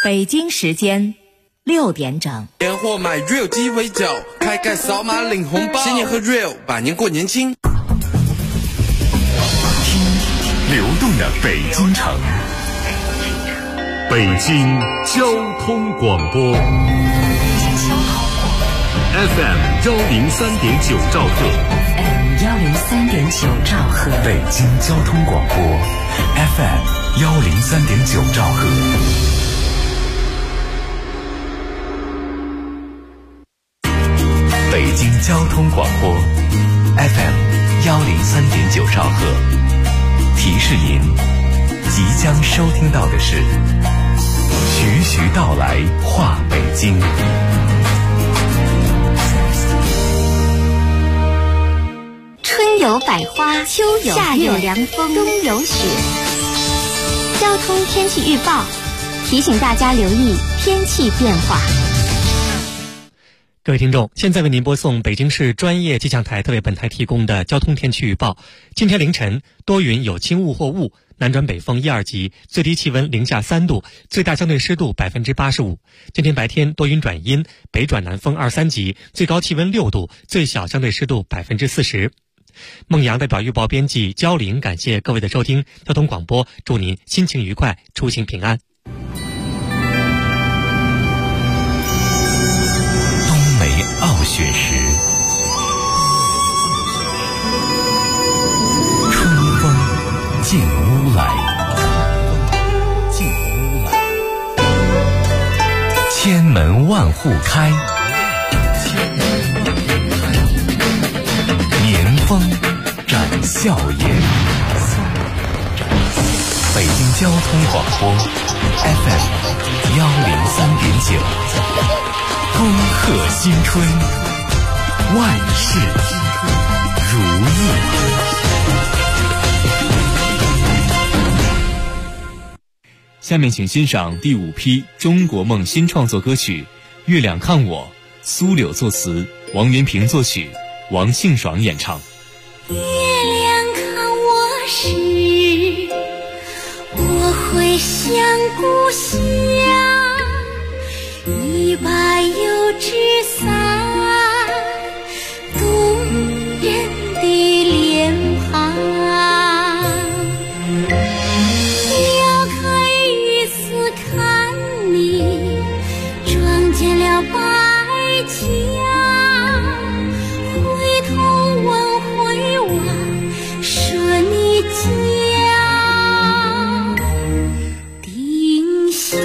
北京时间6点整。 年货买 Real 鸡尾酒，开盖扫码领红包，新年喝 Real， 百年过年轻。 听流动的北京城，北京交通广播 FM 103.9兆赫 103.9兆赫， 北京交通广播 FM 103.9兆赫。北京交通广播 FM 103.9兆赫，提示您即将收听到的是徐徐道来话北京。 春有百花，秋有夏有凉风，冬有雪。交通天气预报提醒大家留意天气变化。 各位听众，现在为您播送北京市专业气象台特为本台提供的交通天气预报。今天凌晨多云有轻雾或雾，南转北风1、2级，最低气温零下3度，最大相对湿度85%。今天白天多云转阴，北转南风2、3级，最高气温6度，最小相对湿度40%。孟阳代表预报编辑焦玲，感谢各位的收听。交通广播祝您心情愉快，出行平安。 傲雪时，春风进屋来，千门万户开，年风展笑颜。北京交通广播 FM 103.9。恭贺新春，万事如意。下面请欣赏第5批中国梦新创作歌曲《月亮看我》，苏柳作词，王元平作曲，王信爽演唱。 月亮看我时，我会想故乡，一把油纸伞，动人的脸庞，撩开雨丝看你，撞见了白墙，回头问回望，说你家丁香。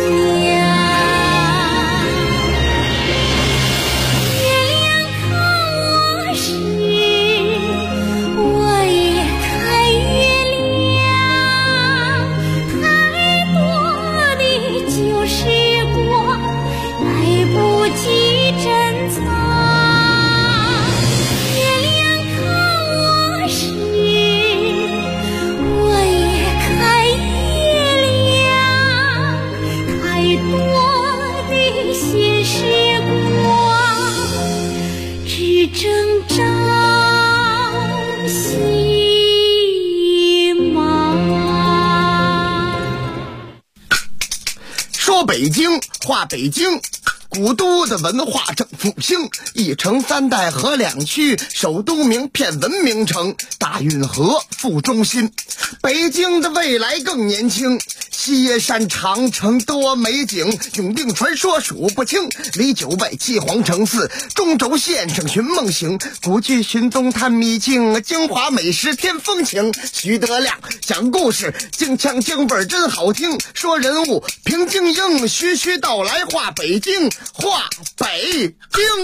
说北京话北京，古都的文化正复兴，一城3代合2区，首都名片文明城，大运河副中心。北京的未来更年轻，西耶山长城多美景，永定传说数不清，离9外7皇城4，中轴线上寻梦行，古剧寻踪探秘境，京华美食添风情。徐德亮讲故事，京腔京味真好听，说人物评京英，徐徐道来话北京，话北京。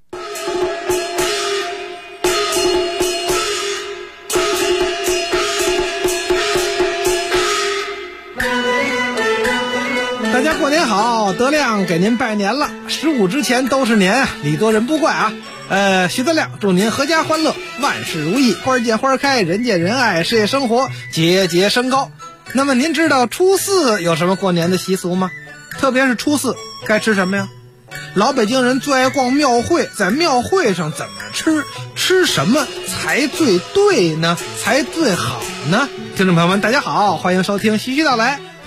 大家过年好，德亮给您拜年了，15之前都是年，礼多人不怪啊。徐德亮祝您阖家欢乐，万事如意，花见花开，人见人爱，事业生活节节升高。那么您知道初4有什么过年的习俗吗？特别是初4该吃什么呀？老北京人最爱逛庙会，在庙会上怎么吃什么才最对呢？才最好呢？听众朋友们大家好，欢迎收听徐徐道来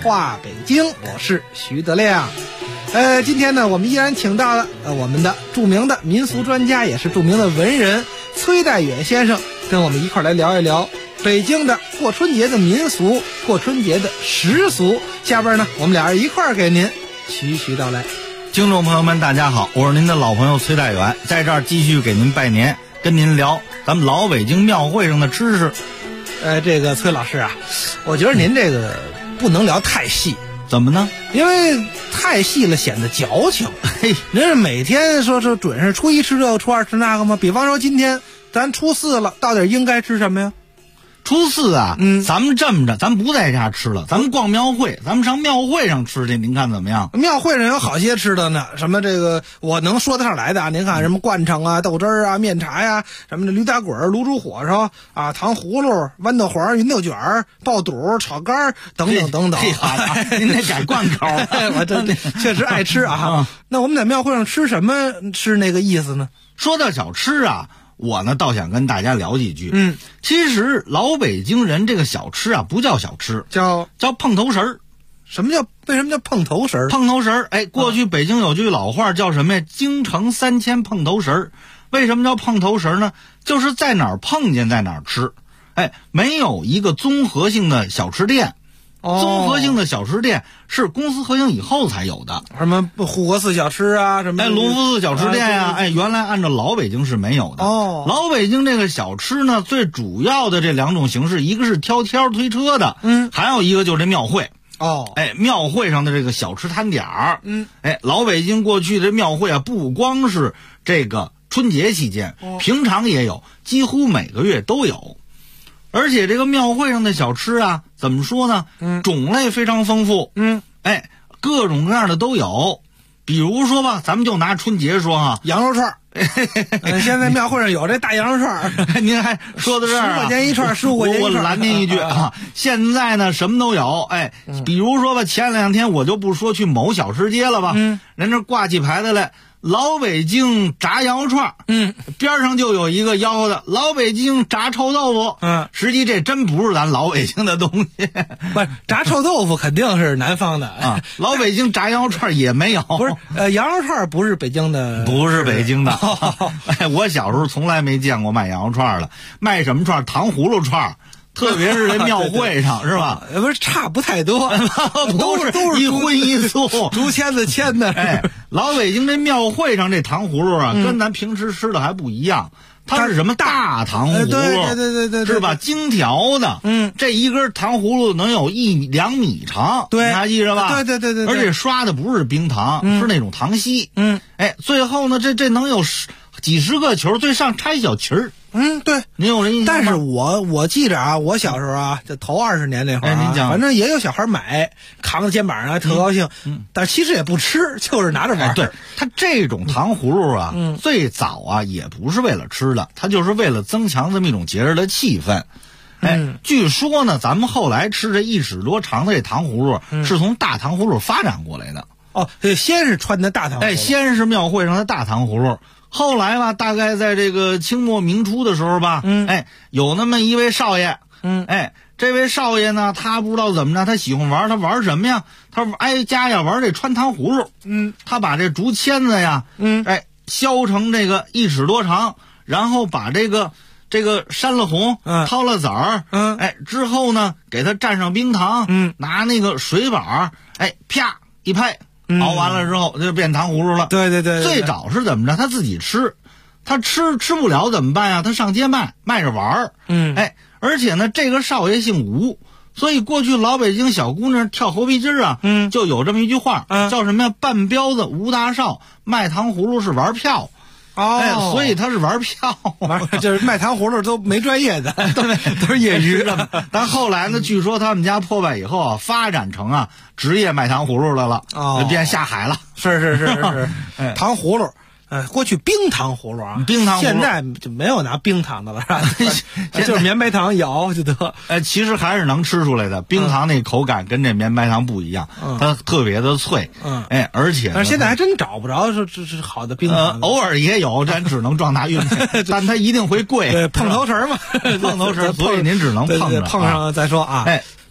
话北京，我是徐德亮。今天呢，我们依然请到了我们的著名的民俗专家，也是著名的文人崔代远先生，跟我们一块来聊一聊北京的过春节的民俗，过春节的习俗。下边呢，我们俩人一块儿给您徐徐道来。 听众朋友们，大家好，我是您的老朋友崔代远，在这儿继续给您拜年，跟您聊咱们老北京庙会上的知识。 这个崔老师啊，我觉得您这个不能聊太细。 怎么呢？ 因为太细了显得矫情。嘿，您是每天说准是初一吃这个，初二吃那个吗？比方说今天咱初四了，到底应该吃什么呀？ 初四啊，咱们这么着，咱不在家吃了，咱们逛庙会，咱们上庙会上吃去，您看怎么样？ 庙会上有好些吃的呢，什么这个我能说得上来的啊，您看什么灌肠啊、豆汁儿啊、面茶呀、什么的驴打滚、卤煮火烧啊、糖葫芦、豌豆黄、云豆卷、爆肚、炒肝等等等等。 您得改贯口， 我这确实爱吃啊。那我们在庙会上吃什么是那个意思呢？ 说到小吃啊，我呢倒想跟大家聊几句。其实老北京人这个小吃啊，不叫小吃，叫碰头食儿。为什么叫碰头食儿？碰头食儿，过去北京有句老话叫什么呀？京城3000碰头食儿。为什么叫碰头食儿呢？就是在哪儿碰见在哪儿吃。没有一个综合性的小吃店。综合性的小吃店是公私合营以后才有的， 什么护国寺小吃啊，什么隆福寺小吃店呀，原来按照老北京是没有的。老北京这个小吃呢，最主要的这两种形式，一个是挑推车的，还有一个就是这庙会。庙会上的这个小吃摊点儿，老北京过去的庙会啊，不光是这个春节期间，平常也有，几乎每个月都有。而且这个庙会上的小吃啊，怎么说呢？种类非常丰富。各种各样的都有。比如说吧，咱们就拿春节说哈， 羊肉串。现在庙会上有这大羊肉串。 您还说到这儿 10块钱一串，15块钱一串。 我拦您一句啊，现在呢什么都有。比如说吧，前2天我就不说去某小吃街了吧，人这挂起牌子来。老北京炸羊肉串，边上就有一个吆喝的老北京炸臭豆腐，实际这真不是咱老北京的东西。 不是，炸臭豆腐肯定是南方的啊，老北京炸羊肉串也没有。 不是，羊肉串不是北京的， 不是北京的。我小时候从来没见过卖羊肉串的，卖什么串？糖葫芦串。特别是这庙会上是吧？ 不是差不太多， 都是一荤一素， 竹签子签的。 老北京这庙会上这糖葫芦啊，跟咱平时吃的还不一样。它是什么大糖葫芦？ 对， 是吧？精条的。这一根糖葫芦能有1-2米长， 对， 你还记着吧？ 对。 而且刷的不是冰糖，是那种糖稀。最后呢，这能有几十个球，最上插一小旗儿。 对， 您有人印象吗？ 但是我记着啊，我小时候啊，这头20年那会儿， 您讲， 反正也有小孩买，扛在肩膀上还特高兴。但其实也不吃，就是拿着玩。 对，它这种糖葫芦啊，最早啊也不是为了吃的，它就是为了增强这么一种节日的气氛。据说呢，咱们后来吃这1尺多长的这糖葫芦，是从大糖葫芦发展过来的。 先是穿的大糖葫芦， 先是庙会上的大糖葫芦。后来吧，大概在这个清末明初的时候吧，有那么一位少爷，这位少爷呢，他不知道怎么着，他喜欢玩，他玩什么呀？他挨家呀玩这穿糖葫芦，他把这竹签子呀，削成这个1尺多长，然后把这个扇了红，掏了籽儿，之后呢，给它蘸上冰糖，拿那个水板，啪一拍。熬完了之后就变糖葫芦了。 对。 最早是怎么着？他自己吃，他吃不了怎么办呀？他上街卖着玩儿。而且呢，这个少爷姓吴，所以过去老北京小姑娘跳猴皮筋儿啊，就有这么一句话，叫什么呀？半彪子吴大少，卖糖葫芦是玩票。所以他是玩票， 就是卖糖葫芦都没专业的，都是业余的。 但后来呢，据说他们家破败以后啊，发展成啊职业卖糖葫芦的了，变下海了。 是，糖葫芦。过去冰糖葫芦啊， 冰糖葫芦现在就没有拿冰糖的了，就是绵白糖摇就得。 其实还是能吃出来的，冰糖那口感跟这绵白糖不一样，它特别的脆。而且现在还真找不着说这是好的冰糖， 偶尔也有，咱只能撞大运气，但它一定会贵。 碰头食嘛， 碰头食，所以您只能碰着碰上再说啊。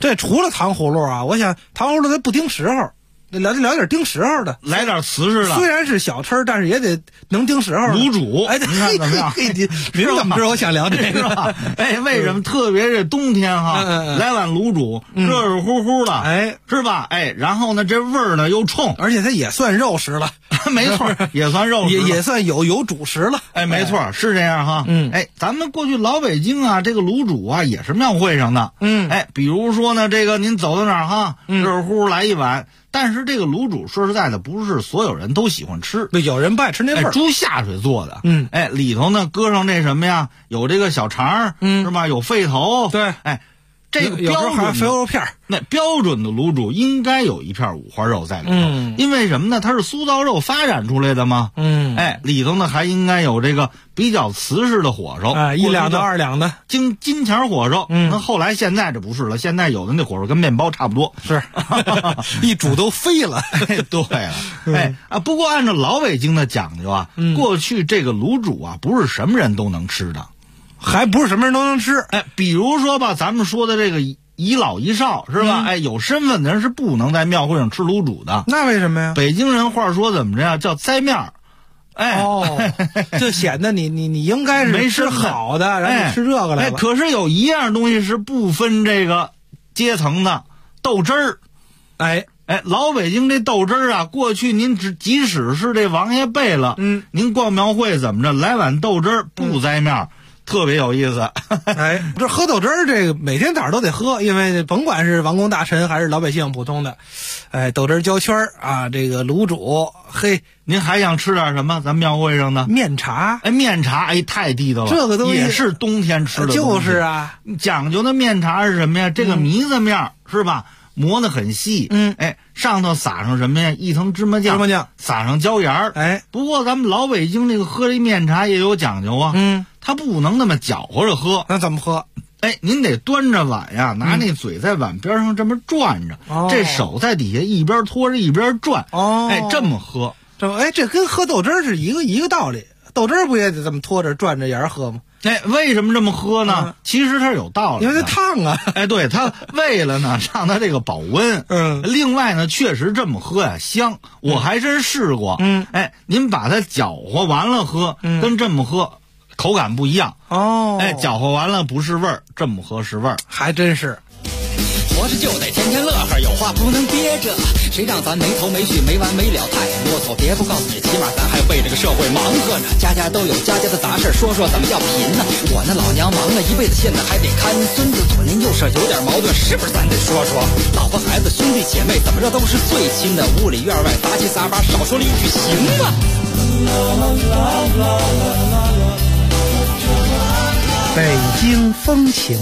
这除了糖葫芦啊，我想糖葫芦它不盯时候。聊点盯时候的， 来点瓷实的。 虽然是小吃，但是也得能盯时候。 卤煮， 哎， 你看怎么样？ 您怎么知道我想聊这个吧？哎，为什么特别这冬天哈，来碗卤煮，热热乎乎的， 哎， 是吧？哎，然后呢，这味儿呢又冲， 而且它也算肉食了， 没错，也算肉食， 也算有主食了。 哎，没错，是这样哈。哎，咱们过去老北京啊，这个卤煮啊也是庙会上的。哎，比如说呢，这个您走到哪儿哈，热热乎乎来一碗。但是这个卤煮说实在的，不是所有人都喜欢吃， 对，有人不爱吃那味儿。 猪下水做的，哎，里头呢搁上这什么呀？有这个小肠，是吧？有肺头， 对， 哎，这个有时候还有肥肉片。 那标准的卤煮应该有一片五花肉在里头，因为什么呢？它是酥造肉发展出来的嘛，哎，里头呢还应该有这个比较瓷实的火烧， 哎，1两的2两的金钱火烧。那后来现在这不是了，现在有的那火烧跟面包差不多， 是一煮都飞了。 对了，哎啊，不过按照老北京的讲究啊，过去这个卤煮啊不是什么人都能吃的， 还不是什么人都能吃。 哎，比如说吧，咱们说的这个遗老遗少是吧？哎，有身份的人是不能在庙会上吃卤煮的。 那为什么呀？ 北京人话说怎么着呀？叫栽面儿。哎， 就显得你应该是没吃好的，然后吃这个来了。 哎，可是有一样东西是不分这个阶层的，豆汁儿。哎，老北京这豆汁儿啊，过去您即使是这王爷辈了，您逛庙会怎么着，来碗豆汁儿不栽面儿。特别有意思。 哎，这喝豆汁儿，这个每天早上都得喝，因为甭管是王公大臣还是老百姓普通的，哎，豆汁儿焦圈儿啊，这个卤煮，嘿， 您还想吃点什么？咱庙会上的面茶， 哎，面茶，哎，太地道了， 这个东西也是冬天吃的东西， 就是啊， 讲究的面茶是什么呀？这个糜子面是吧？磨得很细，哎，上头撒上什么呀？一层芝麻酱，撒上椒盐儿， 哎。 不过咱们老北京这个喝这面茶也有讲究啊，它不能那么搅和着喝， 那怎么喝？ 哎，您得端着碗呀，拿那嘴在碗边上这么转着，这手在底下一边拖着一边转，哎，这么喝， 这跟喝豆汁儿是一个道理，豆汁儿不也得这么拖着转着沿喝吗？ 哎，为什么这么喝呢？其实它是有道理的， 因为它烫啊。 哎，对，它为了呢让它这个保温。另外呢，确实这么喝呀香，我还真试过。哎，您把它搅和完了喝，跟这么喝口感不一样。哦，哎，搅和完了不是味儿，这么喝是味儿， 还真是。 活着就得天天乐呵，有话不能憋着，谁让咱没头没绪没完没了太啰嗦，别不告诉你，起码咱还为这个社会忙活呢，家家都有家家的杂事，说说怎么叫贫呢？我那老娘忙了一辈子，现在还得看孙子，左邻右舍有点矛盾，是不是咱得说说？老婆孩子兄弟姐妹怎么着都是最亲的，屋里院外杂七杂八，少说了一句行吗？ 北京风情。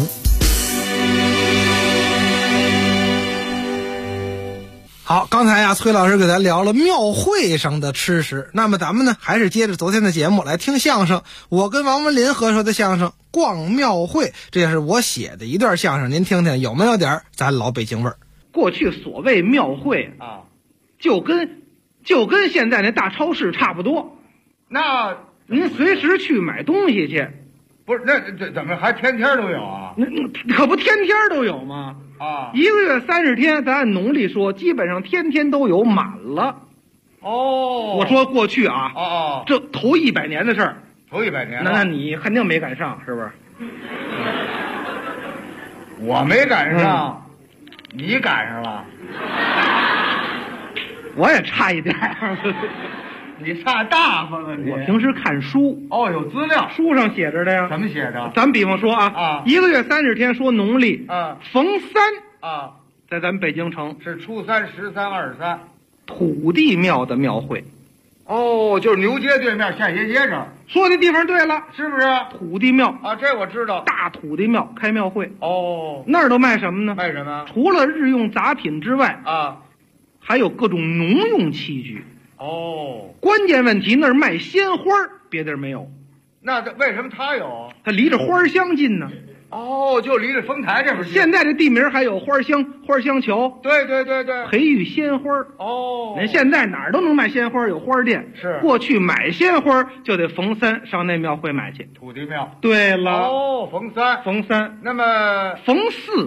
好，刚才呀，崔老师给咱聊了庙会上的吃食，那么咱们呢，还是接着昨天的节目来听相声。我跟王文林合说的相声《逛庙会》，这也是我写的一段相声，您听听有没有点咱老北京味儿？ 过去所谓庙会啊，就跟现在那大超市差不多。那您随时去买东西去， 不是？那这怎么还天天都有啊？ 那可不天天都有吗？ 啊， 一个月30天，咱按农历说，基本上天天都有满了。 哦， 我说过去啊， 哦， 这头100年的事儿， 头100年， 那你肯定没赶上，是不是？ 我没赶上，你赶上了， 我也差一点。 你差大发了你！ 我平时看书， 有资料， 书上写着的呀。 怎么写着？ 咱比方说啊，一个月30天，说农历逢3 啊， 在咱北京城是初3、13、23， 土地庙的庙会。 就是牛街对面献鞋街这儿。 说的地方对了， 是不是？ 土地庙啊，这我知道。 大土地庙开庙会。 那儿都卖什么呢？ 卖什么？ 除了日用杂品之外啊， 还有各种农用器具。关键问题那儿卖鲜花，别地儿没有。 那为什么他有？ 他离着花香近呢。 就离着丰台这边。 现在这地名还有花香桥。 对， 培育鲜花。人现在哪儿都能卖鲜花，有花店。 是。 过去买鲜花就得逢3上那庙会买去。 土地庙。 对了。 逢3。 逢3。 那么逢4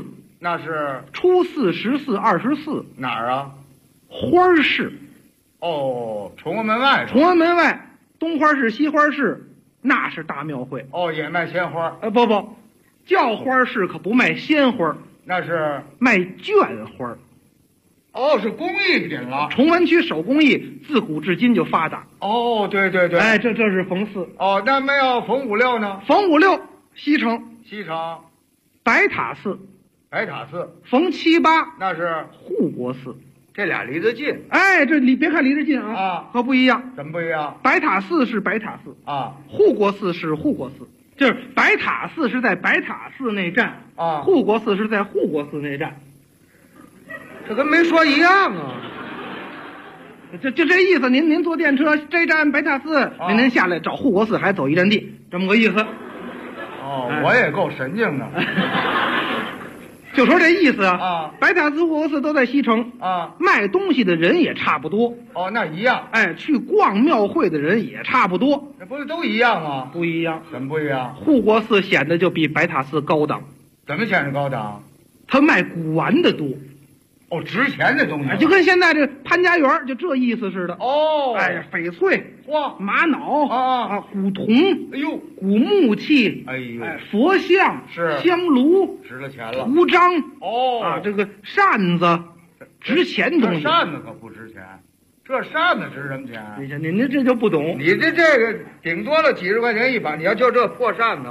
那是初四、14、24， 哪儿啊？ 花市。 哦，崇文门外。 崇文门外，东花市、西花市，那是大庙会。 哦，也卖鲜花。 不，叫花市可不卖鲜花， 那是卖绢花。 哦，是工艺品了。 崇文区手工艺自古至今就发达。 哦，对。 哎，这是逢4。 哦，那没有逢5、6呢？ 逢5、6，西城。白塔寺。逢7、8， 那是护国寺。 这俩离得近。 哎，这别看离得近啊，可不一样。 怎么不一样？ 白塔寺是白塔寺啊， 护国寺是护国寺。就是白塔寺是在白塔寺那站啊， 护国寺是在护国寺那站。 这跟没说一样啊。 就这意思。您坐电车这站白塔寺，您下来找护国寺还走一站地，这么个意思。 哦，我也够神经的。 就说这意思啊。 白塔寺、护国寺都在西城啊， 卖东西的人也差不多。 哦，那一样。 哎，去逛庙会的人也差不多。 这不是都一样吗？ 不一样。 怎么不一样？ 护国寺显得就比白塔寺高档。 怎么显得高档？ 他卖古玩的多。 哦，值钱的东西。 就跟现在这潘家园就这意思似的。 哦， 哎，翡翠、玛瑙古铜， 哎呦， 古木器， 哎呦， 佛像是香炉， 值了钱了。 图章， 哦， 这个扇子，值钱东西。 这扇子可不值钱，这扇子值什么钱？ 您这就不懂。 你这个顶多了几十块钱一把，你要就这破扇子。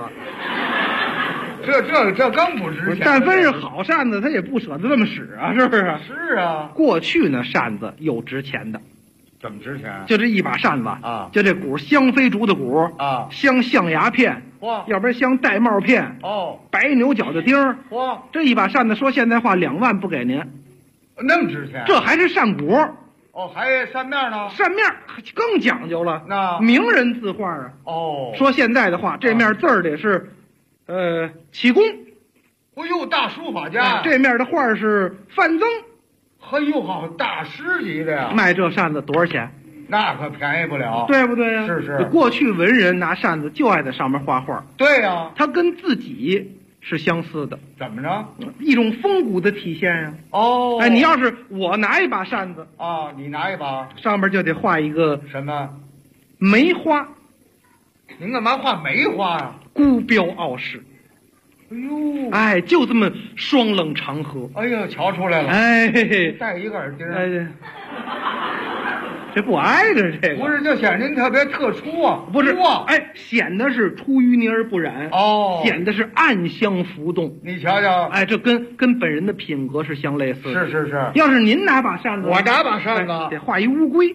这更不值钱。 但凡是好扇子，他也不舍得这么使啊，是不是？ 是啊。 过去呢，扇子有值钱的。 怎么值钱？ 就这一把扇子啊， 就这鼓香飞竹的鼓啊， 镶象牙片， 哇， 要不然镶玳瑁片， 哦， 白牛角的钉儿， 哇， 这一把扇子说现在话2万不给您， 那么值钱？ 这还是扇鼓。 哦，还扇面呢？ 扇面更讲究了， 那名人字画啊。 哦， 说现在的话，这面字儿得是。启功， 哎呦，大书法家。 这面的画是范增， 哎呦，好大师级的呀！ 卖这扇子多少钱？ 那可便宜不了， 对不对呀？ 是。 过去文人拿扇子就爱在上面画画。 对呀， 他跟自己是相似的。 怎么着？ 一种风骨的体现呀。 哦， 哎，你要是我拿一把扇子啊，你拿一把， 上面就得画一个什么梅花。 您干嘛画梅花呀？ 孤标傲世。 哎呦， 哎，就这么双冷长河。 哎呦，瞧出来了。 哎， 戴一个耳钉。 哎，这不挨着这个。 不是，就显得您特别特殊啊。 不是，哎，显得是出淤泥而不染。 哦， 显得是暗香浮动。 你瞧瞧， 哎，这跟本人的品格是相类似的。 是。 要是您拿把扇子， 我拿把扇子， 得画一乌龟。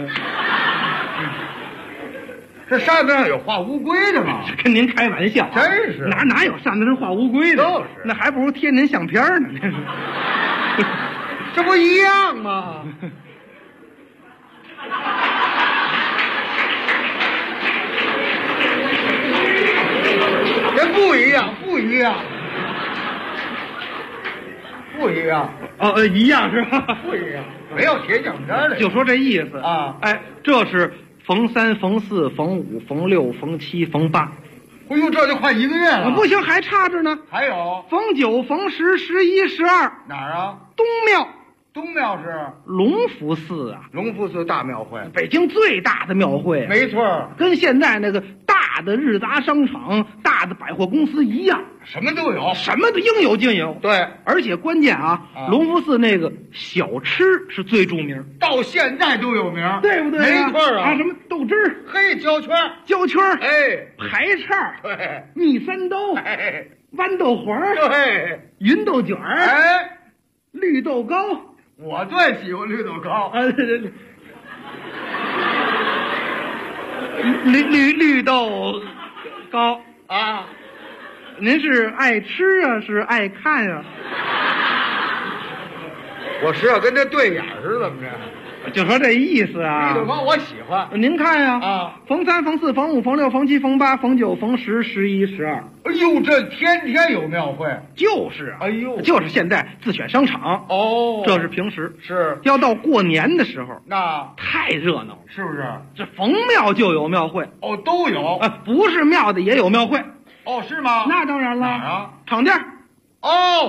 这扇子上有画乌龟的吗？ 跟您开玩笑， 真是哪有扇子上画乌龟的？ 就是， 那还不如贴您相片呢。 这不一样吗？这不一样。 哦，一样是吧？ 不一样，没有贴相片的。 就说这意思啊。 哎，这是逢3、逢4、逢5、逢6、逢7、逢8。 哎呦，这就快1个月了。 不行，还差着呢。 还有逢9、逢10、11、12。 哪儿啊？ 东庙。 东庙是隆福寺啊。 隆福寺大庙会， 北京最大的庙会。 没错， 跟现在那个大的日杂商场、大的百货公司一样， 什么都有， 什么都应有尽有。 对， 而且关键隆福寺那个小吃是最著名， 到现在都有名， 对不对？ 没错啊，什么豆汁儿、 嘿焦圈、 哎，排叉， 对， 蜜三刀， 哎， 豌豆黄， 对， 芸豆卷儿， 哎， 绿豆糕。 我最喜欢绿豆糕。 绿豆糕啊， 您是爱吃啊，是爱看啊？ 我是要跟这对眼似的，怎么着？ 就说这意思啊。 绿豆糕我喜欢。 您看呀啊， 逢3、逢4、逢5、逢6、逢7、逢8、逢9、逢10、11、12。 哎呦，这天天有庙会。 就是啊， 哎呦， 就是现在自选商场。 哦， 这是平时。 是要到过年的时候， 那太热闹， 是不是？ 这逢庙就有庙会。 哦，都有。 不是庙的也有庙会。 哦，是吗？ 那当然了。 哪儿啊？ 厂店。 哦，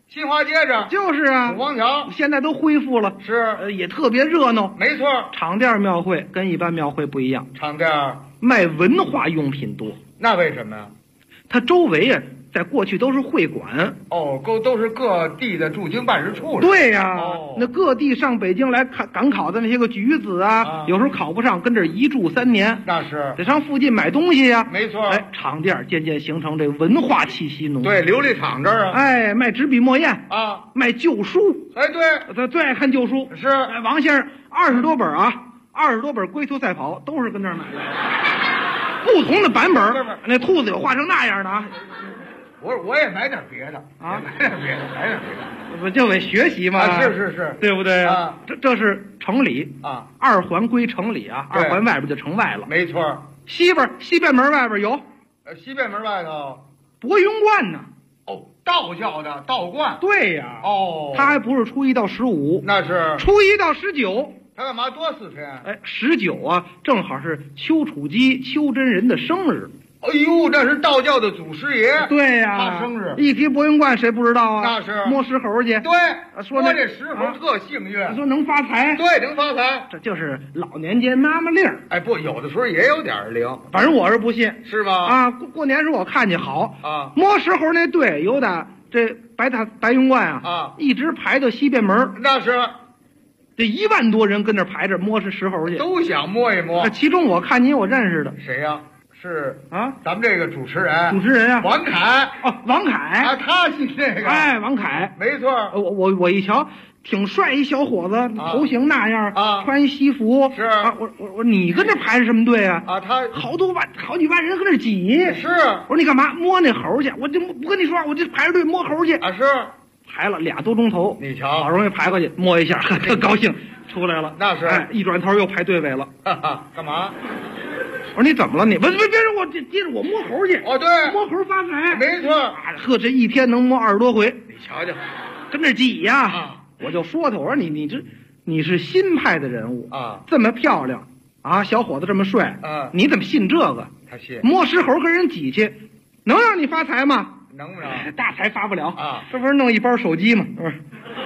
新华街上就是啊， 五方桥现在都恢复了， 是也特别热闹。 没错， 场店庙会跟一般庙会不一样， 场店卖文化用品多。 那为什么呀？ 它周围啊，在过去都是会馆。 哦，都是各地的驻京办事处。 对呀、 哦， 那各地上北京来赶考的那些个举子啊，有时候考不上，跟这一住3年， 那是得上附近买东西呀、 没错， 哎，场店渐渐形成这文化气息浓。 对，琉璃厂这儿啊， 哎，卖纸笔墨砚啊， 卖旧书。 哎，对， 他最爱看旧书。 是， 哎，王先生20多本啊，20多本龟兔赛跑都是跟这儿买的，不同的版本。那兔子有画成那样的啊。 我也买点别的啊，买点别的。 不就为学习吗？ 啊，是， 对不对啊？ 这是城里啊 ，2环归城里啊，2环外边就城外了。 没错， 西便门外边有， 西便门外头博云观呢。 哦，道教的道观。 对呀。 哦， 他还不是初1到15， 那是初1到19。 他干嘛多4天？ 哎，19啊，正好是丘处机丘真人的生日。 哎呦，这是道教的祖师爷。 对呀， 他生日一提博云观，谁不知道啊？ 那是摸石猴去。 对， 说这石猴特幸运， 说能发财。 对，能发财， 这就是老年间妈妈令。 哎，不，有的时候也有点灵， 反正我是不信， 是吧？ 啊，过年时候我看见好啊， 摸石猴那队有的这白云观啊， 一直排到西便门。 那是。 这1万多人跟那排着摸石猴去， 都想摸一摸。 其中我看你有认识的， 谁呀？是啊， 咱们这个主持人啊， 王凯。 哦，王凯啊，他信这个。 哎，王凯， 没错。 我一瞧，挺帅一小伙子，头型那样啊， 穿一西服。 是啊，我你跟这排着什么队啊？ 啊，他好几万人跟这挤。 是。 我说你干嘛摸那猴去？我跟你说，我这排着队摸猴去。 啊，是。 排了2多钟头， 你瞧， 好容易排过去，摸一下，特高兴，出来了。 那是。 哎，一转头又排队尾了。 哈哈，干嘛？ 我说你怎么了？你别说我接着我摸猴去。 哦，对， 摸猴发财。 没错。 呵，这一天能摸20多回。 你瞧瞧， 跟这挤呀。 啊， 我就说他，我说你是新派的人物啊， 这么漂亮啊，小伙子这么帅，你怎么信这个？ 他信。 摸石猴跟人挤去，能让你发财吗？ 能不能？ 大财发不了啊！ 这不是弄一包手机吗？是不是？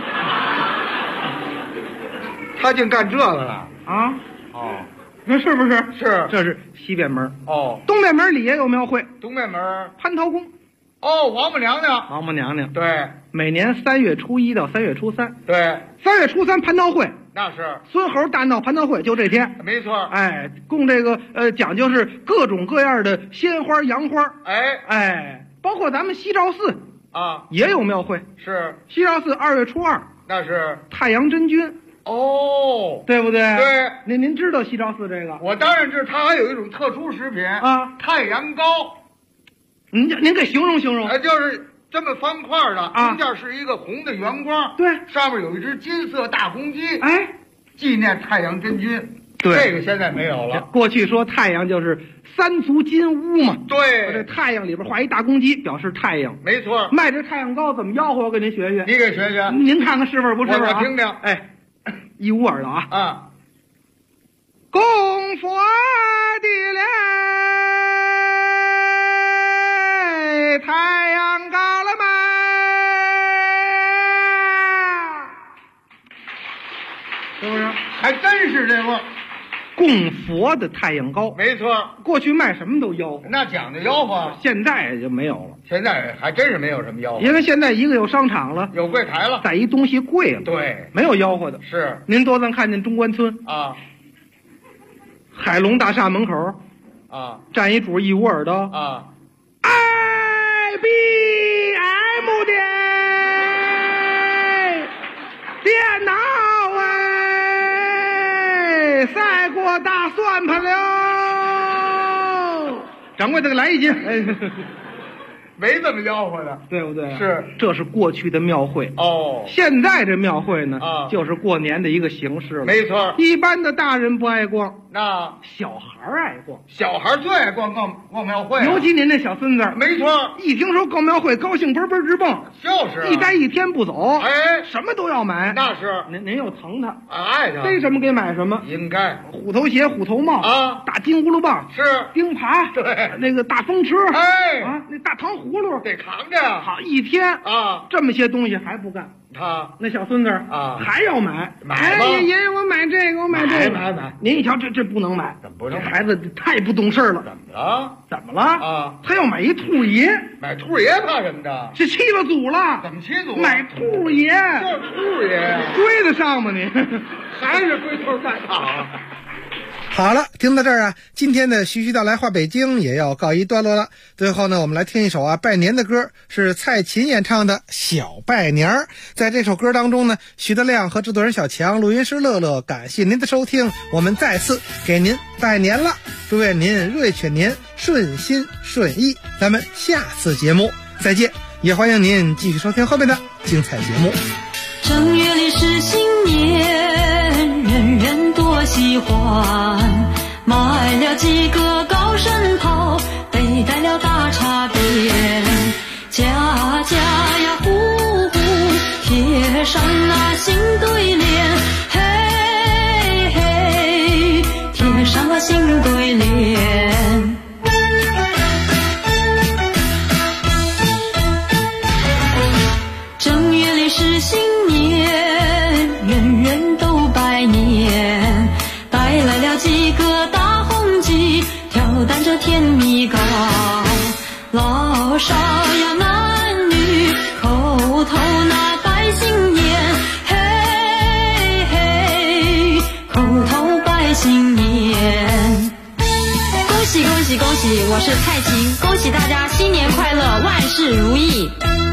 他竟干这个了啊！ 哦， 那是不是？ 是， 这是西便门。 哦， 东便门里也有庙会。 东便门蟠桃宫。 哦，王母娘娘。 王母娘娘。 对， 每年3月初1到3月初3。 对 ，3月初3蟠桃会。 那是孙猴大闹蟠桃会，就这天。 没错。 哎，供这个讲究是各种各样的鲜花洋花。哎，包括咱们西照寺啊也有庙会。 是西照寺2月初2， 那是太阳真君。 哦， 对不对？ 对， 您知道西照寺这个？ 我当然知道，它还有一种特殊食品啊， 太阳糕。 您给形容形容。 就是这么方块的，中间是一个红的圆光， 对， 上面有一只金色大公鸡， 哎， 纪念太阳真君。 对， 这个现在没有了。 过去说太阳就是3足金乌嘛， 对， 这太阳里边画一大公鸡，表示太阳。 没错。 卖这太阳糕怎么吆喝？我给您学学。 你给学学。 您看看是不是我听听。 哎，一无耳的啊。 啊。 供佛的嘞，太阳高了吗？是不是？ 还真是这味儿。 供佛的太阳糕， 没错。 过去卖什么都吆喝， 那讲究吆喝， 现在就没有了。 现在还真是没有什么吆喝， 因为现在一个有商场了， 有柜台了， 再一东西贵了， 对， 没有吆喝的。 是， 您多咱看见中关村啊， 海龙大厦门口啊， 站一主一无耳的啊 ，IBM 的电脑哎，赛过大算盘了。掌柜的给来一斤。 没这么吆喝的， 对不对？ 是， 这是过去的庙会哦。 现在这庙会呢， 就是过年的一个形式了。 没错， 一般的大人不爱逛， 那小孩爱逛。 小孩最爱逛庙会， 尤其您这小孙子， 没错， 一听说逛庙会，高兴嘣嘣直蹦， 就是一待一天不走。 哎， 什么都要买。 那是您又疼他， 爱他， 逮什么给买什么。 应该虎头鞋、虎头帽啊， 大金葫芦棒是钉耙， 对， 那个大风车， 哎啊，那大糖葫芦得扛着呀。 好，一天啊， 这么些东西还不干。 他那小孙子啊还要买， 买吧。 爷爷，我买这个，我买这个， 买。 您一瞧，这不能买， 怎么不能买？ 孩子太不懂事了。 怎么了？ 啊，他要买一兔爷。 买兔爷怕什么的？ 是七了祖了。 怎么七祖？ 买兔爷。 就是兔爷， 追得上吗你？ 还是龟头赛跑啊？ 好了，听到这儿啊，今天的徐徐道来话北京也要告一段落了。最后呢，我们来听一首拜年的歌，是蔡琴演唱的《小拜年儿》。在这首歌当中呢，徐德亮和制作人小强、录音师乐乐，感谢您的收听，我们再次给您拜年了，祝愿您瑞全年顺心顺意。咱们下次节目再见，也欢迎您继续收听后面的精彩节目。 正月里是新年，人人多喜欢，买了几个高升炮，背带了大茶鞭，家家呀户户贴上那新对联，嘿嘿，贴上了新对联。正月里是新年，人人都拜年，带来了几个大红鸡，挑担着甜米糕，老少呀男女口头那拜新年，嘿嘿，口头拜新年。恭喜恭喜恭喜，我是蔡琴，恭喜大家新年快乐，万事如意。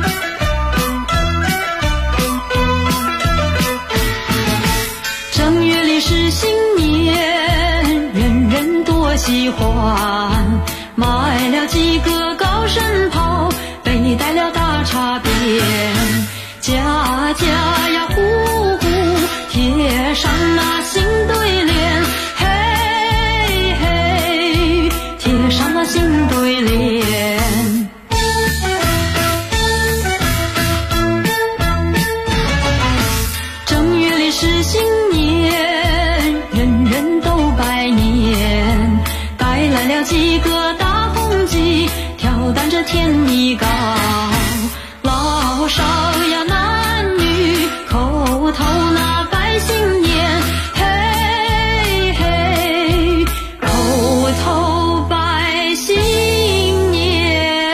正月里是新年，人人多喜欢，买了几个高升炮，背带了大茶鞭，家家呀户户贴上那新对联，嘿嘿，贴上那新对联。正月里是新年，人人都拜年，带来了几个大红鸡，挑担着甜米糕，老少呀男女口头那拜新年，嘿嘿，口头拜新年。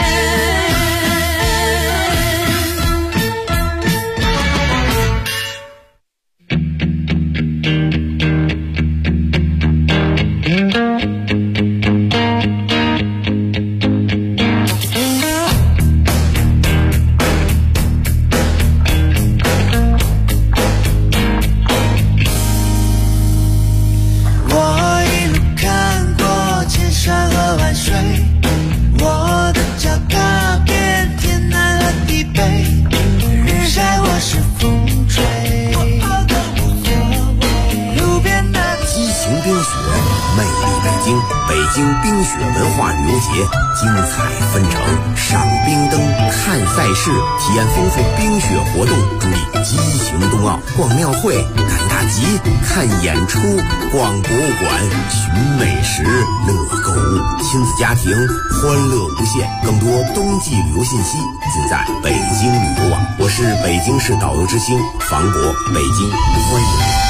我一路看过千山和万水，我的脚踏遍天南和地北，日晒或是风吹，路边的激情冰雪，魅力北京，北京冰雪文化旅游节精彩纷呈，赏冰灯，看赛事，体验丰富冰雪活动，注意激情冬奥，逛庙会，赶大集，看演出，逛博物馆，寻美食，乐购物，亲子家庭欢乐无限。更多冬季旅游信息尽在北京旅游网。我是北京市导游之星房博，北京欢迎。